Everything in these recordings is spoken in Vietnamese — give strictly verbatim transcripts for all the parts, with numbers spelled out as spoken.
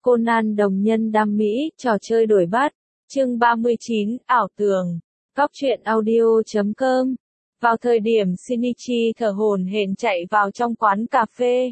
Conan đồng nhân đam mỹ, trò chơi đổi bát. Chương ba mươi chín, ảo tưởng. Góc truyện audio chấm com. Vào thời điểm Shinichi thở hổn hển chạy vào trong quán cà phê,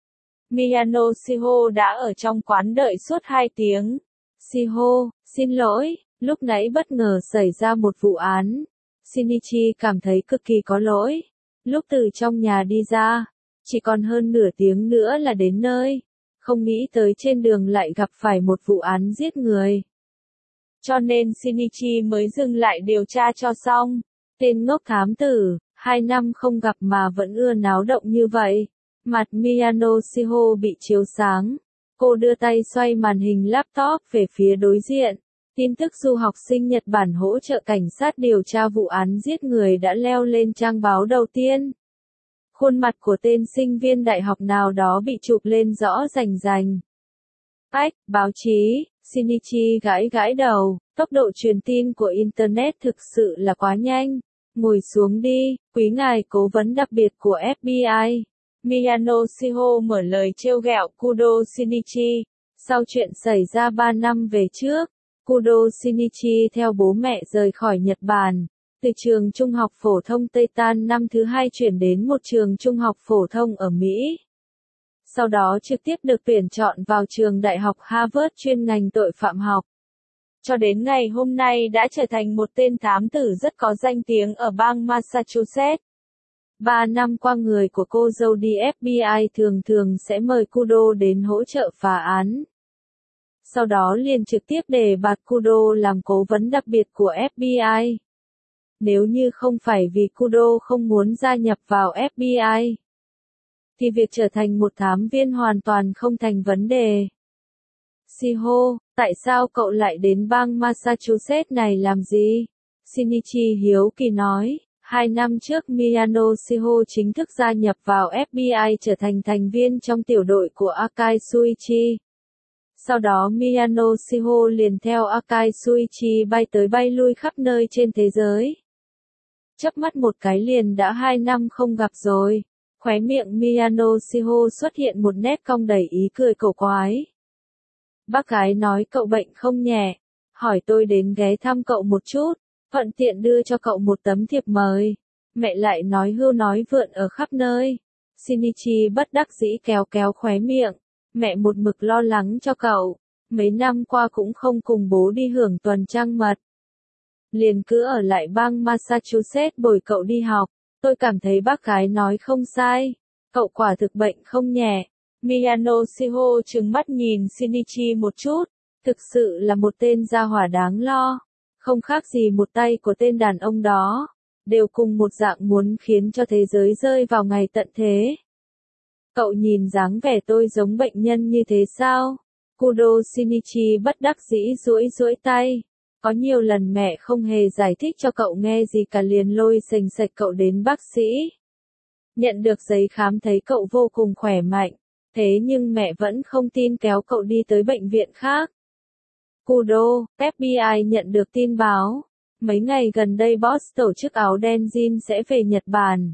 Miyano Shiho đã ở trong quán đợi suốt hai tiếng. Shiho, xin lỗi, lúc nãy bất ngờ xảy ra một vụ án. Shinichi cảm thấy cực kỳ có lỗi. Lúc từ trong nhà đi ra, chỉ còn hơn nửa tiếng nữa là đến nơi. Không nghĩ tới trên đường lại gặp phải một vụ án giết người. Cho nên Shinichi mới dừng lại điều tra cho xong. Tên ngốc thám tử, hai năm không gặp mà vẫn ưa náo động như vậy. Mặt Miyano Shiho bị chiếu sáng. Cô đưa tay xoay màn hình laptop về phía đối diện. Tin tức du học sinh Nhật Bản hỗ trợ cảnh sát điều tra vụ án giết người đã leo lên trang báo đầu tiên. Khuôn mặt của tên sinh viên đại học nào đó bị chụp lên rõ rành rành. Ách, báo chí, Shinichi gãi gãi đầu, tốc độ truyền tin của Internet thực sự là quá nhanh. Ngồi xuống đi, quý ngài cố vấn đặc biệt của ép bê i. Miyano Shiho mở lời trêu ghẹo Kudo Shinichi. Sau chuyện xảy ra ba năm về trước, Kudo Shinichi theo bố mẹ rời khỏi Nhật Bản. Từ trường trung học phổ thông Tây Tan năm thứ hai chuyển đến một trường trung học phổ thông ở Mỹ. Sau đó trực tiếp được tuyển chọn vào trường đại học Harvard chuyên ngành tội phạm học. Cho đến ngày hôm nay đã trở thành một tên thám tử rất có danh tiếng ở bang Massachusetts. Ba năm qua người của cô dâu đi ép bê i thường thường sẽ mời Kudo đến hỗ trợ phá án. Sau đó liền trực tiếp đề bạt Kudo làm cố vấn đặc biệt của ép bê i. Nếu như không phải vì Kudo không muốn gia nhập vào ép bê i, thì việc trở thành một thám viên hoàn toàn không thành vấn đề. Shiho, tại sao cậu lại đến bang Massachusetts này làm gì? Shinichi hiếu kỳ nói. Hai năm trước Miyano Shiho chính thức gia nhập vào ép bê i trở thành thành viên trong tiểu đội của Akai Shuichi. Sau đó Miyano Shiho liền theo Akai Shuichi bay tới bay lui khắp nơi trên thế giới. Chớp mắt một cái liền đã hai năm không gặp rồi. Khóe miệng Miyano Shiho xuất hiện một nét cong đầy ý cười cổ quái. Bác gái nói cậu bệnh không nhẹ, hỏi tôi đến ghé thăm cậu một chút, thuận tiện đưa cho cậu một tấm thiệp mời. Mẹ lại nói hưu nói vượn ở khắp nơi. Shinichi bất đắc dĩ kéo kéo khóe miệng. Mẹ một mực lo lắng cho cậu. Mấy năm qua cũng không cùng bố đi hưởng tuần trăng mật. Liền cứ ở lại bang Massachusetts bồi cậu đi học. Tôi cảm thấy bác gái nói không sai. Cậu quả thực bệnh không nhẹ. Miyano Shiho trừng mắt nhìn Shinichi một chút. Thực sự là một tên gia hỏa đáng lo. Không khác gì một tay của tên đàn ông đó. Đều cùng một dạng muốn khiến cho thế giới rơi vào ngày tận thế. Cậu nhìn dáng vẻ tôi giống bệnh nhân như thế sao? Kudo Shinichi bất đắc dĩ duỗi duỗi tay. Có nhiều lần mẹ không hề giải thích cho cậu nghe gì cả liền lôi sềnh sạch cậu đến bác sĩ. Nhận được giấy khám thấy cậu vô cùng khỏe mạnh. Thế nhưng mẹ vẫn không tin kéo cậu đi tới bệnh viện khác. Kudo, ép bê i nhận được tin báo. Mấy ngày gần đây boss tổ chức áo đen Jin sẽ về Nhật Bản.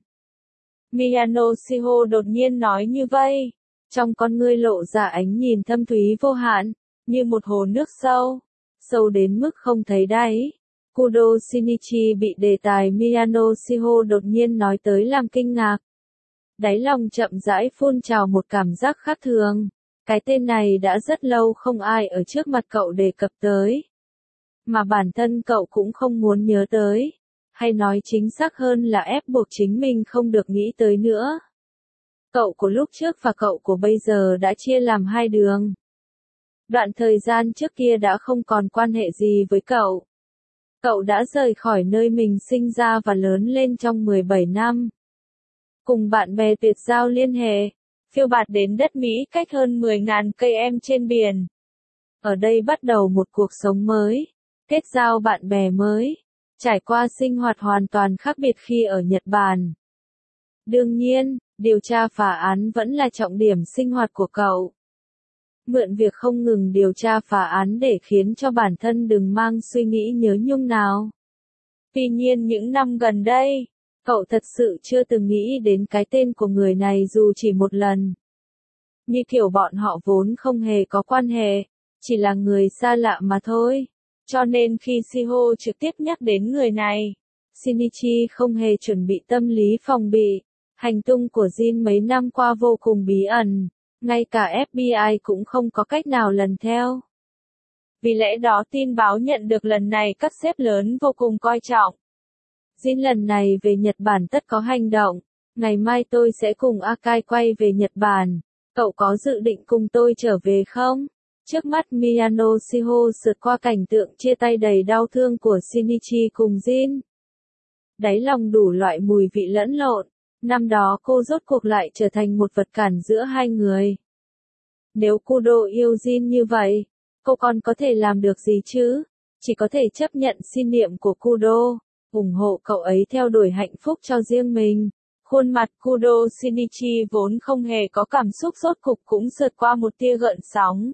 Miyano Shiho đột nhiên nói như vây. Trong con ngươi lộ ra ánh nhìn thâm thúy vô hạn, như một hồ nước sâu. Sâu đến mức không thấy đáy. Kudo Shinichi bị đề tài Miyano Shiho đột nhiên nói tới làm kinh ngạc. Đáy lòng chậm rãi phun trào một cảm giác khác thường. Cái tên này đã rất lâu không ai ở trước mặt cậu đề cập tới. Mà bản thân cậu cũng không muốn nhớ tới. Hay nói chính xác hơn là ép buộc chính mình không được nghĩ tới nữa. Cậu của lúc trước và cậu của bây giờ đã chia làm hai đường. Đoạn thời gian trước kia đã không còn quan hệ gì với cậu. Cậu đã rời khỏi nơi mình sinh ra và lớn lên trong mười bảy năm. Cùng bạn bè tuyệt giao liên hệ. Phiêu bạt đến đất Mỹ cách hơn mười nghìn cây em trên biển. Ở đây bắt đầu một cuộc sống mới. Kết giao bạn bè mới. Trải qua sinh hoạt hoàn toàn khác biệt khi ở Nhật Bản. Đương nhiên, điều tra phá án vẫn là trọng điểm sinh hoạt của cậu. Mượn việc không ngừng điều tra phá án để khiến cho bản thân đừng mang suy nghĩ nhớ nhung nào. Tuy nhiên những năm gần đây, cậu thật sự chưa từng nghĩ đến cái tên của người này dù chỉ một lần. như kiểu bọn họ vốn không hề có quan hệ, chỉ là người xa lạ mà thôi. Cho nên khi Shiho trực tiếp nhắc đến người này, Shinichi không hề chuẩn bị tâm lý phòng bị. Hành tung của Jin mấy năm qua vô cùng bí ẩn, ngay cả ép bê i cũng không có cách nào lần theo. Vì lẽ đó tin báo nhận được lần này các sếp lớn vô cùng coi trọng. Jin lần này về Nhật Bản tất có hành động, ngày mai tôi sẽ cùng Akai quay về Nhật Bản, cậu có dự định cùng tôi trở về không? Trước mắt Miyano Shiho sượt qua cảnh tượng chia tay đầy đau thương của Shinichi cùng Jin. Đáy lòng đủ loại mùi vị lẫn lộn, năm đó cô rốt cuộc lại trở thành một vật cản giữa hai người. Nếu Kudo yêu Jin như vậy, cô còn có thể làm được gì chứ? Chỉ có thể chấp nhận xin niệm của Kudo, ủng hộ cậu ấy theo đuổi hạnh phúc cho riêng mình. Khuôn mặt Kudo Shinichi vốn không hề có cảm xúc rốt cục cũng sượt qua một tia gợn sóng.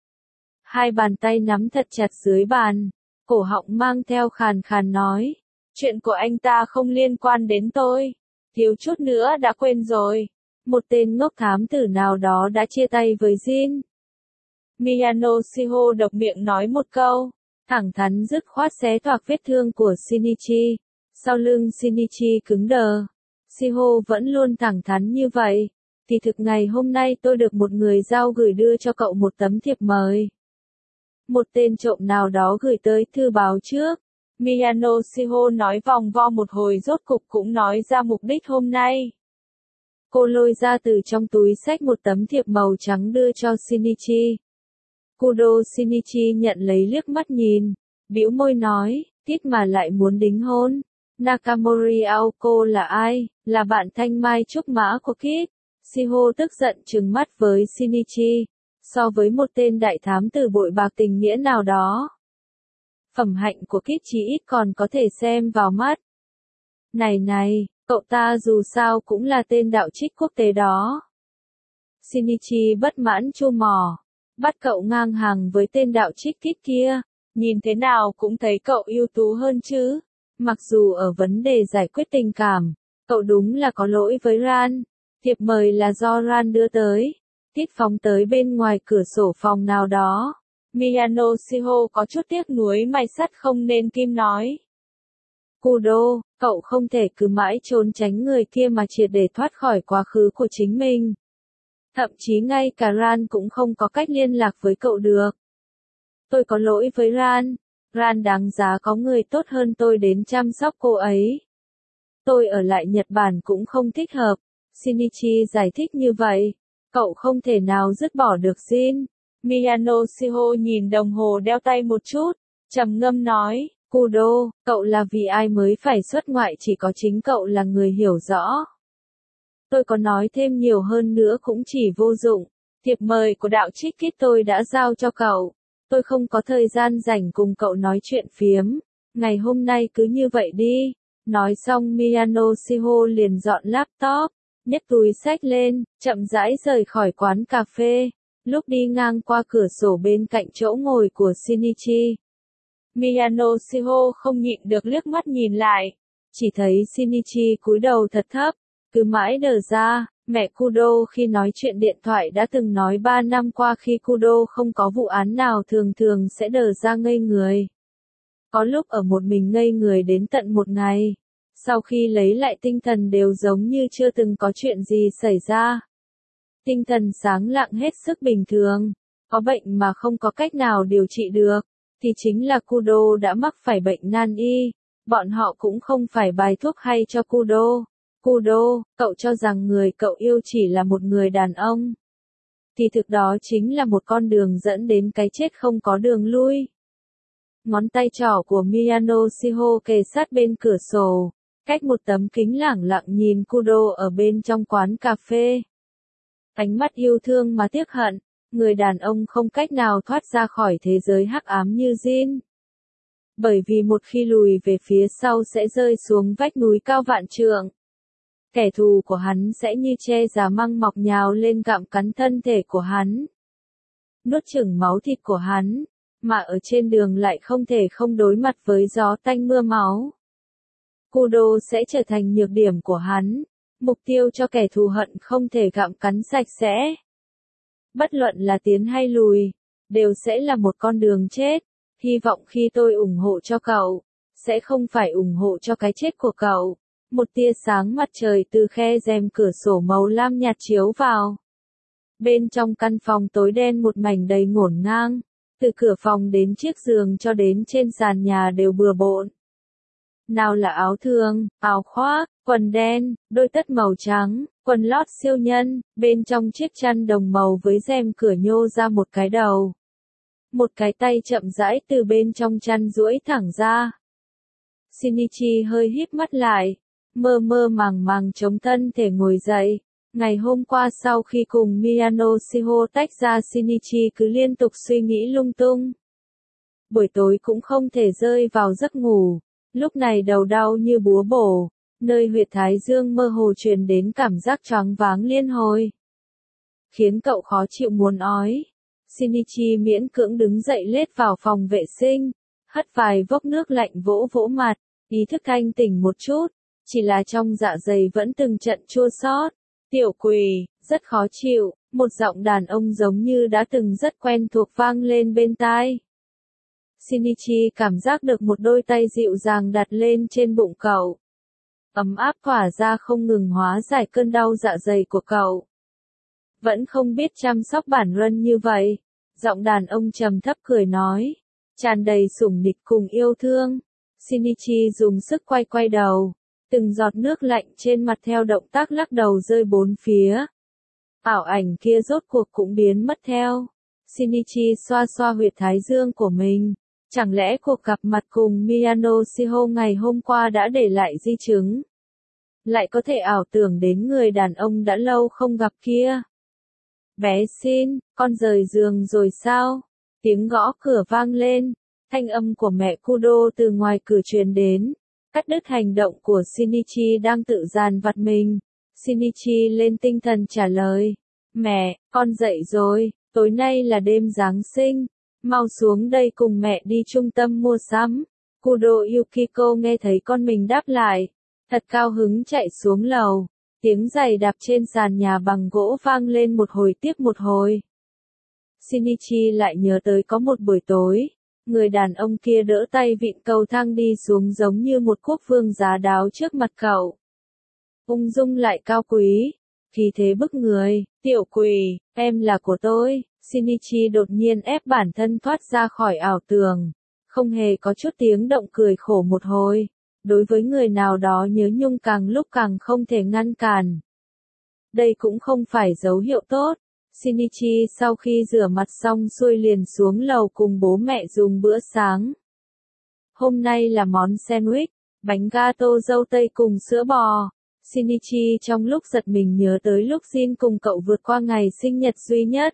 Hai bàn tay nắm thật chặt dưới bàn, cổ họng mang theo khàn khàn nói, chuyện của anh ta không liên quan đến tôi, thiếu chút nữa đã quên rồi, một tên ngốc thám tử nào đó đã chia tay với Jin. Miyano Shiho độc miệng nói một câu, thẳng thắn dứt khoát xé toạc vết thương của Shinichi, sau lưng Shinichi cứng đờ. Shiho vẫn luôn thẳng thắn như vậy, thì thực ngày hôm nay tôi được một người giao gửi đưa cho cậu một tấm thiệp mời. Một tên trộm nào đó gửi tới thư báo trước. Miyano Shiho nói vòng vo một hồi rốt cục cũng nói ra mục đích hôm nay. Cô lôi ra từ trong túi xách một tấm thiệp màu trắng đưa cho Shinichi. Kudo Shinichi nhận lấy liếc mắt nhìn, bĩu môi nói, Tít mà lại muốn đính hôn. Nakamori Aoko là ai? Là bạn thanh mai trúc mã của Kit. Shiho tức giận trừng mắt với Shinichi, so với một tên đại thám tử bội bạc tình nghĩa nào đó. Phẩm hạnh của Kit chí ít còn có thể xem vào mắt. Này này, cậu ta dù sao cũng là tên đạo trích quốc tế đó. Shinichi bất mãn chu mỏ, bắt cậu ngang hàng với tên đạo trích Kit kia, nhìn thế nào cũng thấy cậu ưu tú hơn chứ. Mặc dù ở vấn đề giải quyết tình cảm, cậu đúng là có lỗi với Ran. Thiệp mời là do Ran đưa tới. Tít phóng tới bên ngoài cửa sổ phòng nào đó. Miyano Shiho có chút tiếc nuối mày sắt không nên kim nói. Kudo, cậu không thể cứ mãi trốn tránh người kia mà triệt để thoát khỏi quá khứ của chính mình. Thậm chí ngay cả Ran cũng không có cách liên lạc với cậu được. Tôi có lỗi với Ran. Ran đáng giá có người tốt hơn tôi đến chăm sóc cô ấy. Tôi ở lại Nhật Bản cũng không thích hợp. Shinichi giải thích như vậy. Cậu không thể nào dứt bỏ được Jin. Miyano Shiho nhìn đồng hồ đeo tay một chút, trầm ngâm nói, Kudo, cậu là vì ai mới phải xuất ngoại, chỉ có chính cậu là người hiểu rõ. Tôi có nói thêm nhiều hơn nữa cũng chỉ vô dụng. Thiệp mời của đạo trích Kit tôi đã giao cho cậu. Tôi không có thời gian rảnh cùng cậu nói chuyện phiếm. Ngày hôm nay cứ như vậy đi. Nói xong Miyano Shiho liền dọn laptop, nhấc túi xách lên, chậm rãi rời khỏi quán cà phê. Lúc đi ngang qua cửa sổ bên cạnh chỗ ngồi của Shinichi, Miyano Shiho không nhịn được liếc mắt nhìn lại. Chỉ thấy Shinichi cúi đầu thật thấp, cứ mãi đờ ra. Mẹ Kudo khi nói chuyện điện thoại đã từng nói ba năm qua khi Kudo không có vụ án nào thường thường sẽ đờ ra ngây người. Có lúc ở một mình ngây người đến tận một ngày. Sau khi lấy lại tinh thần đều giống như chưa từng có chuyện gì xảy ra. Tinh thần sáng lạng hết sức bình thường. Có bệnh mà không có cách nào điều trị được, thì chính là Kudo đã mắc phải bệnh nan y. Bọn họ cũng không phải bài thuốc hay cho Kudo. Kudo, cậu cho rằng người cậu yêu chỉ là một người đàn ông. Thì thực đó chính là một con đường dẫn đến cái chết không có đường lui. Ngón tay trỏ của Miyano Shiho kề sát bên cửa sổ, cách một tấm kính lẳng lặng nhìn Kudo ở bên trong quán cà phê. Ánh mắt yêu thương mà tiếc hận, người đàn ông không cách nào thoát ra khỏi thế giới hắc ám như Jin. Bởi vì một khi lùi về phía sau sẽ rơi xuống vách núi cao vạn trượng. Kẻ thù của hắn sẽ như tre già măng mọc nhào lên gặm cắn thân thể của hắn, nuốt chửng máu thịt của hắn, mà ở trên đường lại không thể không đối mặt với gió tanh mưa máu. Kudo sẽ trở thành nhược điểm của hắn, mục tiêu cho kẻ thù hận không thể gặm cắn sạch sẽ. Bất luận là tiến hay lùi, đều sẽ là một con đường chết. Hy vọng khi tôi ủng hộ cho cậu, sẽ không phải ủng hộ cho cái chết của cậu. Một tia sáng mặt trời từ khe rèm cửa sổ màu lam nhạt chiếu vào. Bên trong căn phòng tối đen một mảnh đầy ngổn ngang, từ cửa phòng đến chiếc giường cho đến trên sàn nhà đều bừa bộn. Nào là áo thường, áo khoác, quần đen, đôi tất màu trắng, quần lót siêu nhân, bên trong chiếc chăn đồng màu với rèm cửa nhô ra một cái đầu. Một cái tay chậm rãi từ bên trong chăn duỗi thẳng ra. Shinichi hơi híp mắt lại, mơ mơ màng màng chống thân thể ngồi dậy. Ngày hôm qua sau khi cùng Miyano Shiho tách ra, Shinichi cứ liên tục suy nghĩ lung tung. Buổi tối cũng không thể rơi vào giấc ngủ, lúc này đầu đau như búa bổ, nơi huyệt thái dương mơ hồ truyền đến cảm giác choáng váng liên hồi. Khiến cậu khó chịu muốn ói. Shinichi miễn cưỡng đứng dậy lết vào phòng vệ sinh, hất vài vốc nước lạnh vỗ vỗ mặt, ý thức thanh tỉnh một chút, chỉ là trong dạ dày vẫn từng trận chua xót. Tiểu quỳ, rất khó chịu, một giọng đàn ông giống như đã từng rất quen thuộc vang lên bên tai. Shinichi cảm giác được một đôi tay dịu dàng đặt lên trên bụng cậu. Ấm áp tỏa ra không ngừng hóa giải cơn đau dạ dày của cậu. Vẫn không biết chăm sóc bản thân như vậy. Giọng đàn ông trầm thấp cười nói, tràn đầy sủng nịch cùng yêu thương. Shinichi dùng sức quay quay đầu. Từng giọt nước lạnh trên mặt theo động tác lắc đầu rơi bốn phía. Ảo ảnh kia rốt cuộc cũng biến mất theo. Shinichi xoa xoa huyệt thái dương của mình. Chẳng lẽ cuộc gặp mặt cùng Miyano Shiho ngày hôm qua đã để lại di chứng? Lại có thể ảo tưởng đến người đàn ông đã lâu không gặp kia. Bé xin, con rời giường rồi sao? Tiếng gõ cửa vang lên. Thanh âm của mẹ Kudo từ ngoài cửa truyền đến. Cắt đứt hành động của Shinichi đang tự dàn vặt mình. Shinichi lên tinh thần trả lời. Mẹ, con dậy rồi, tối nay là đêm Giáng sinh. Mau xuống đây cùng mẹ đi trung tâm mua sắm. Kudo Yukiko nghe thấy con mình đáp lại. Thật cao hứng chạy xuống lầu. Tiếng giày đạp trên sàn nhà bằng gỗ vang lên một hồi tiếp một hồi. Shinichi lại nhớ tới có một buổi tối. Người đàn ông kia đỡ tay vịn cầu thang đi xuống giống như một quốc vương giá đáo trước mặt cậu. Ung dung lại cao quý, khí thế bức người. Tiểu quỳ, em là của tôi. Shinichi đột nhiên ép bản thân thoát ra khỏi ảo tưởng. Không hề có chút tiếng động cười khổ một hồi. Đối với người nào đó nhớ nhung càng lúc càng không thể ngăn cản. Đây cũng không phải dấu hiệu tốt. Shinichi sau khi rửa mặt xong xuôi liền xuống lầu cùng bố mẹ dùng bữa sáng. Hôm nay là món sandwich, bánh gato dâu tây cùng sữa bò. Shinichi trong lúc giật mình nhớ tới lúc Jin cùng cậu vượt qua ngày sinh nhật duy nhất.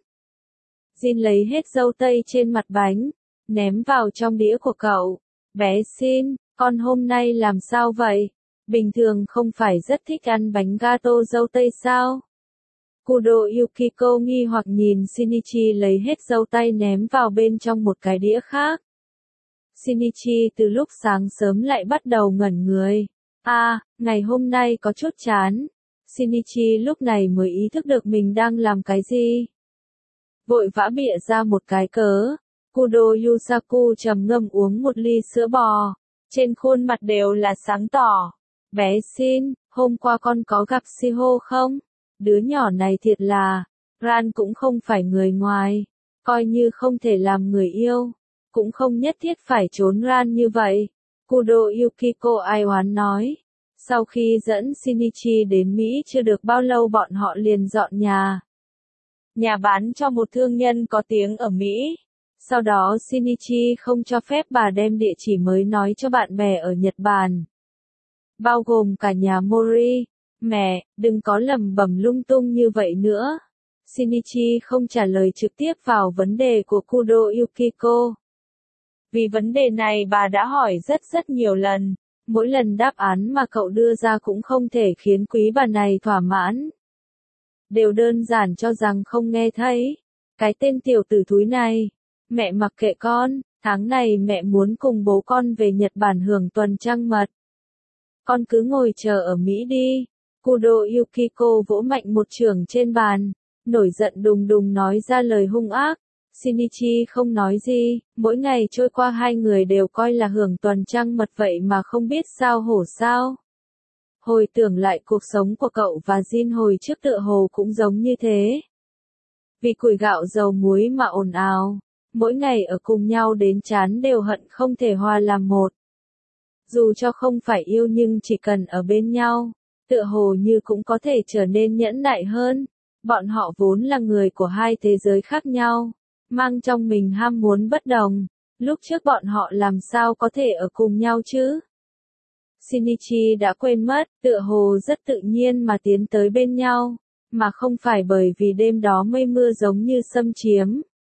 Jin lấy hết dâu tây trên mặt bánh, ném vào trong đĩa của cậu. Bé Jin, con hôm nay làm sao vậy? Bình thường không phải rất thích ăn bánh gato dâu tây sao? Kudo Yukiko nghi hoặc nhìn Shinichi lấy hết dâu tây ném vào bên trong một cái đĩa khác. Shinichi từ lúc sáng sớm lại bắt đầu ngẩn người. À, ngày hôm nay có chút chán. Shinichi lúc này mới ý thức được mình đang làm cái gì. Vội vã bịa ra một cái cớ. Kudo Yusaku trầm ngâm uống một ly sữa bò. Trên khuôn mặt đều là sáng tỏ. Bé xin, hôm qua con có gặp Shiho không? Đứa nhỏ này thiệt là, Ran cũng không phải người ngoài, coi như không thể làm người yêu, cũng không nhất thiết phải trốn Ran như vậy. Kudo Yukiko ai oán nói, sau khi dẫn Shinichi đến Mỹ chưa được bao lâu bọn họ liền dọn nhà. Nhà bán cho một thương nhân có tiếng ở Mỹ. Sau đó Shinichi không cho phép bà đem địa chỉ mới nói cho bạn bè ở Nhật Bản. Bao gồm cả nhà Mori. Mẹ, đừng có lẩm bẩm lung tung như vậy nữa. Shinichi không trả lời trực tiếp vào vấn đề của Kudo Yukiko. Vì vấn đề này bà đã hỏi rất rất nhiều lần. Mỗi lần đáp án mà cậu đưa ra cũng không thể khiến quý bà này thỏa mãn. Đều đơn giản cho rằng không nghe thấy. Cái tên tiểu tử thúi này. Mẹ mặc kệ con, tháng này mẹ muốn cùng bố con về Nhật Bản hưởng tuần trăng mật. Con cứ ngồi chờ ở Mỹ đi. Kudo Yukiko vỗ mạnh một chưởng trên bàn. nổi giận đùng đùng nói ra lời hung ác. Shinichi không nói gì, mỗi ngày trôi qua hai người đều coi là hưởng tuần trăng mật vậy mà không biết sao hổ sao. Hồi tưởng lại cuộc sống của cậu và Jin hồi trước tựa hồ cũng giống như thế. Vì củi gạo dầu muối mà ồn ào, mỗi ngày ở cùng nhau đến chán đều hận không thể hòa làm một. Dù cho không phải yêu nhưng chỉ cần ở bên nhau, tựa hồ như cũng có thể trở nên nhẫn nại hơn. Bọn họ vốn là người của hai thế giới khác nhau, mang trong mình ham muốn bất đồng, lúc trước bọn họ làm sao có thể ở cùng nhau chứ? Shinichi đã quên mất, tựa hồ rất tự nhiên mà tiến tới bên nhau, mà không phải bởi vì đêm đó mây mưa giống như xâm chiếm.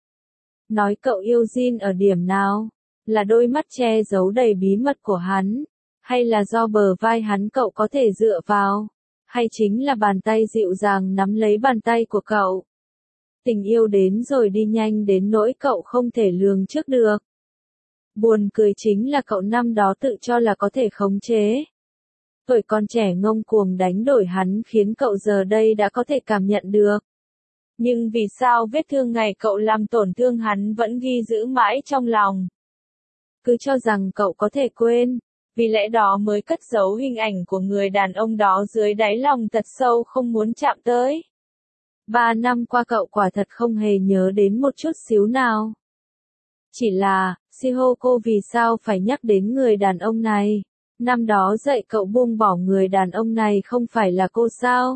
Nói cậu yêu Jin ở điểm nào? Là đôi mắt che giấu đầy bí mật của hắn? Hay là do bờ vai hắn cậu có thể dựa vào? Hay chính là bàn tay dịu dàng nắm lấy bàn tay của cậu? Tình yêu đến rồi đi nhanh đến nỗi cậu không thể lường trước được. Buồn cười chính là cậu năm đó tự cho là có thể khống chế. Tuổi con trẻ ngông cuồng đánh đổi hắn khiến cậu giờ đây đã có thể cảm nhận được. Nhưng vì sao vết thương ngày cậu làm tổn thương hắn vẫn ghi giữ mãi trong lòng? Cứ cho rằng cậu có thể quên, vì lẽ đó mới cất giấu hình ảnh của người đàn ông đó dưới đáy lòng thật sâu không muốn chạm tới. Ba năm qua cậu quả thật không hề nhớ đến một chút xíu nào. Chỉ là, Shihoko vì sao phải nhắc đến người đàn ông này? Năm đó dạy cậu buông bỏ người đàn ông này không phải là cô sao?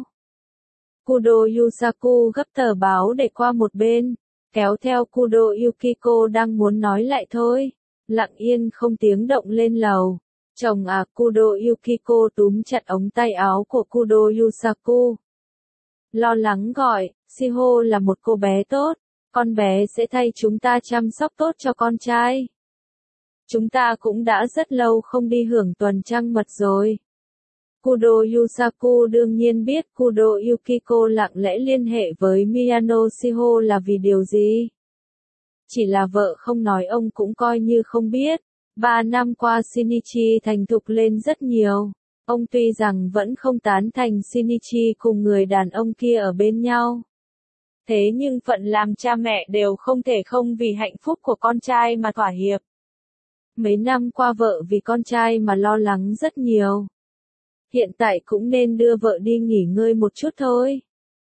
Kudo Yusaku gấp tờ báo để qua một bên, kéo theo Kudo Yukiko đang muốn nói lại thôi. Lặng yên không tiếng động lên lầu. Chồng à, Kudo Yukiko túm chặt ống tay áo của Kudo Yusaku. Lo lắng gọi, Shiho là một cô bé tốt, con bé sẽ thay chúng ta chăm sóc tốt cho con trai. Chúng ta cũng đã rất lâu không đi hưởng tuần trăng mật rồi. Kudo Yusaku đương nhiên biết Kudo Yukiko lặng lẽ liên hệ với Miyano Shiho là vì điều gì. Chỉ là vợ không nói ông cũng coi như không biết. Ba năm qua Shinichi thành thục lên rất nhiều. Ông tuy rằng vẫn không tán thành Shinichi cùng người đàn ông kia ở bên nhau. Thế nhưng phận làm cha mẹ đều không thể không vì hạnh phúc của con trai mà thỏa hiệp. Mấy năm qua vợ vì con trai mà lo lắng rất nhiều. Hiện tại cũng nên đưa vợ đi nghỉ ngơi một chút thôi.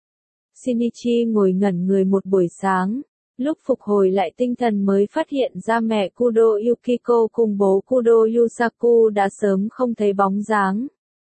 Shinichi ngồi ngẩn người một buổi sáng. Lúc phục hồi lại tinh thần mới phát hiện ra mẹ Kudo Yukiko cùng bố Kudo Yusaku đã sớm không thấy bóng dáng.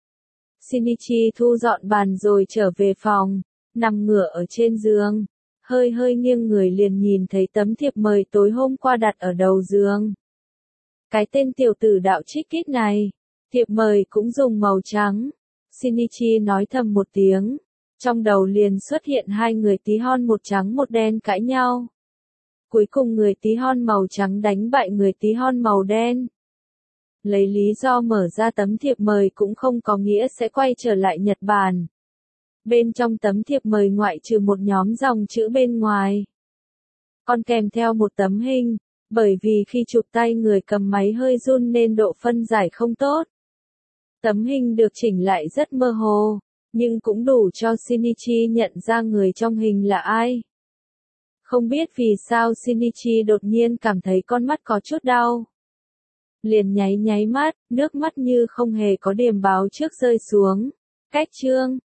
Shinichi thu dọn bàn rồi trở về phòng, nằm ngửa ở trên giường, hơi hơi nghiêng người liền nhìn thấy tấm thiệp mời tối hôm qua đặt ở đầu giường. Cái tên tiểu tử đạo trích kít này, thiệp mời cũng dùng màu trắng. Shinichi nói thầm một tiếng, trong đầu liền xuất hiện hai người tí hon một trắng một đen cãi nhau. Cuối cùng người tí hon màu trắng đánh bại người tí hon màu đen. Lấy lý do mở ra tấm thiệp mời cũng không có nghĩa sẽ quay trở lại Nhật Bản. Bên trong tấm thiệp mời ngoại trừ một nhóm dòng chữ bên ngoài, còn kèm theo một tấm hình, bởi vì khi chụp tay người cầm máy hơi run nên độ phân giải không tốt. Tấm hình được chỉnh lại rất mơ hồ, nhưng cũng đủ cho Shinichi nhận ra người trong hình là ai. Không biết vì sao Shinichi đột nhiên cảm thấy con mắt có chút đau. Liền nháy nháy mắt, nước mắt như không hề có điểm báo trước rơi xuống. Cách chương